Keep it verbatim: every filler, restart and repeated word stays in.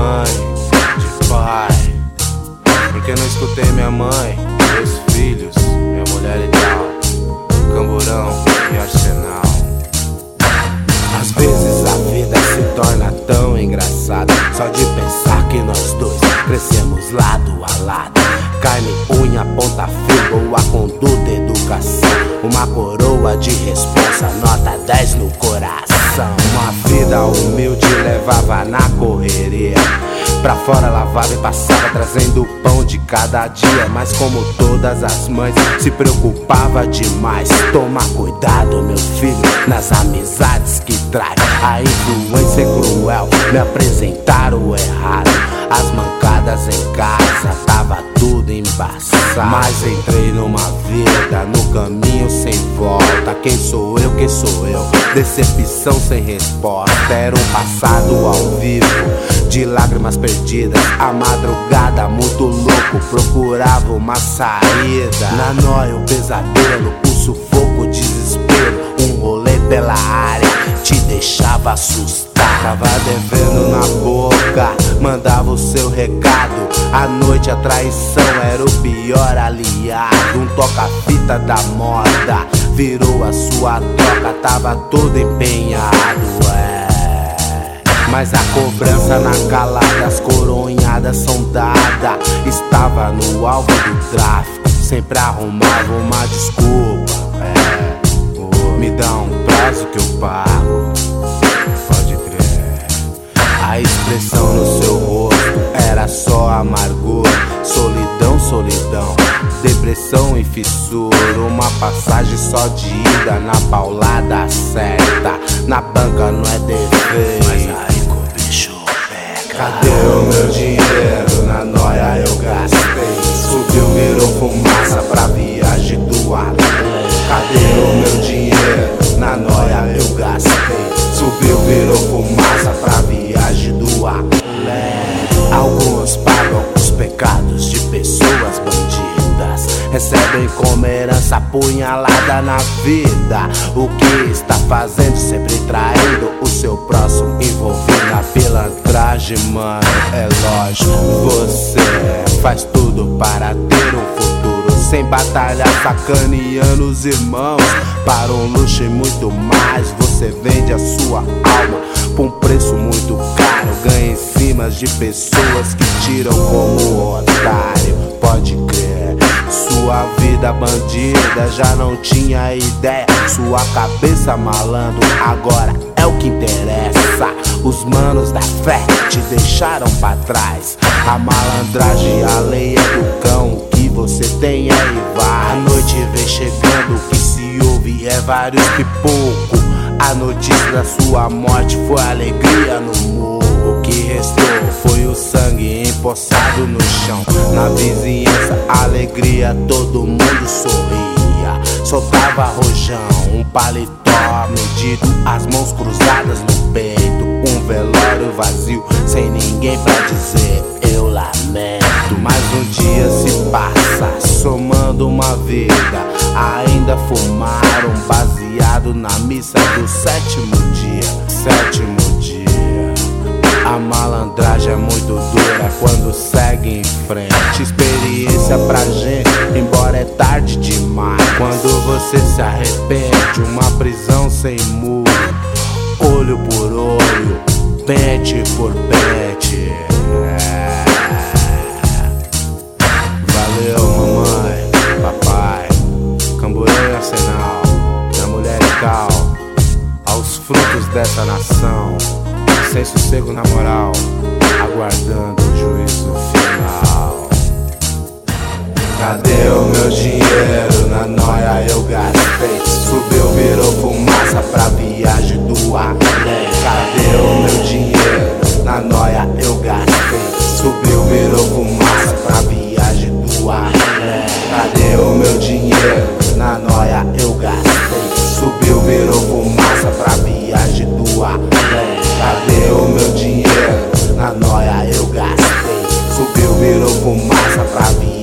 mãe, de pai. Porque não escutei minha mãe, meus filhos, minha mulher ideal, Camburão e Arsenal. Às vezes a vida se torna tão engraçada, só de pensar que nós dois crescemos lado a lado. Carne, unha, ponta firme, boa conduta, educação. Uma coroa de responsa, nota dez no coração. Uma vida humilde levava na correria, pra fora lavava e passava trazendo o pão de cada dia. Mas como todas as mães, se preocupava demais. Toma cuidado, meu filho, nas amizades que traz. A influência é cruel, me apresentaram o errado. As mancadas em casa, tava tudo embaçado. Mas entrei numa vida, no caminho sem volta. Quem sou eu, quem sou eu? Decepção sem resposta. Era um passado ao vivo, de lágrimas perdidas. A madrugada muito louco, procurava uma saída. Na noia o pesadelo, o sufoco, o desespero. Um rolê pela área te deixava assustado. Tava devendo na boca, mandava o seu recado. À noite a traição era o pior aliado. Um toca-fita da moda virou a sua troca. Tava todo empenhado, é. Mas a cobrança na calada, as coronhadas são dadas. Estava no alvo do tráfico, sempre arrumava uma desculpa, é. Oh, me dá um prazo que eu pago. Pode crer. A expressão no seu rosto era só amargor. Solidão, solidão, depressão e fissura. Uma passagem só de ida, na paulada certa. Na banca não é defeito, mas aí que o bicho pega. Cadê o meu dinheiro? Na noia eu gastei. Subiu, virou fumaça pra viagem do além. Cadê o meu dinheiro? Na noia eu gastei. Subiu, virou fumaça pra viagem do além. Alguns pagam os pecados de pessoas bandidas, recebem como herança apunhalada na vida. O que está fazendo? Sempre traindo o seu próximo, envolvido na pilantragem, mano. É lógico, você faz tudo para ter um futuro, sem batalhar, sacaneando os irmãos. Para um luxo e muito mais, você vende a sua alma por um preço muito caro. Ganha em cima de pessoas que tiram como otário. Pode crer, sua vida bandida já não tinha ideia. Sua cabeça malandro agora é o que interessa. Os manos da fé te deixaram pra trás. A malandragem, a lei é do cão. O que você tem é rival. A noite vem chegando, o que se ouve é vários pipocos. A notícia da sua morte foi alegria no morro. O que restou foi o sangue empoçado no chão. Na vizinhança, alegria, todo mundo sorria. Soltava rojão, um paletó medido, as mãos cruzadas no peito. Um velório vazio, sem ninguém pra dizer eu lamento. Mas um dia se passa, somando uma vida. Ainda fumaram baseado na missa do sétimo dia. Sétimo dia. A malandragem é muito dura quando segue em frente. Experiência pra gente, embora é tarde demais. Quando você se arrepende, uma prisão sem muro. Olho por olho, pente por pente, é. Valeu, mamãe, papai, Camburão e Arsenal, minha mulher e tal. Aos frutos dessa nação, sem sossego na moral, aguardando o juízo final. Cadê o meu dinheiro? Na noia eu gastei. Subiu, virou fumaça pra viagem do além. Cadê o meu dinheiro? Na noia eu gastei. Subiu, virou fumaça pra viagem do além. Cadê o meu dinheiro? Na noia eu gastei. Subiu, virou fumaça pra viagem do além. Cadê o meu dinheiro? Na noia eu gastei. Subiu, virou fumaça pra viagem.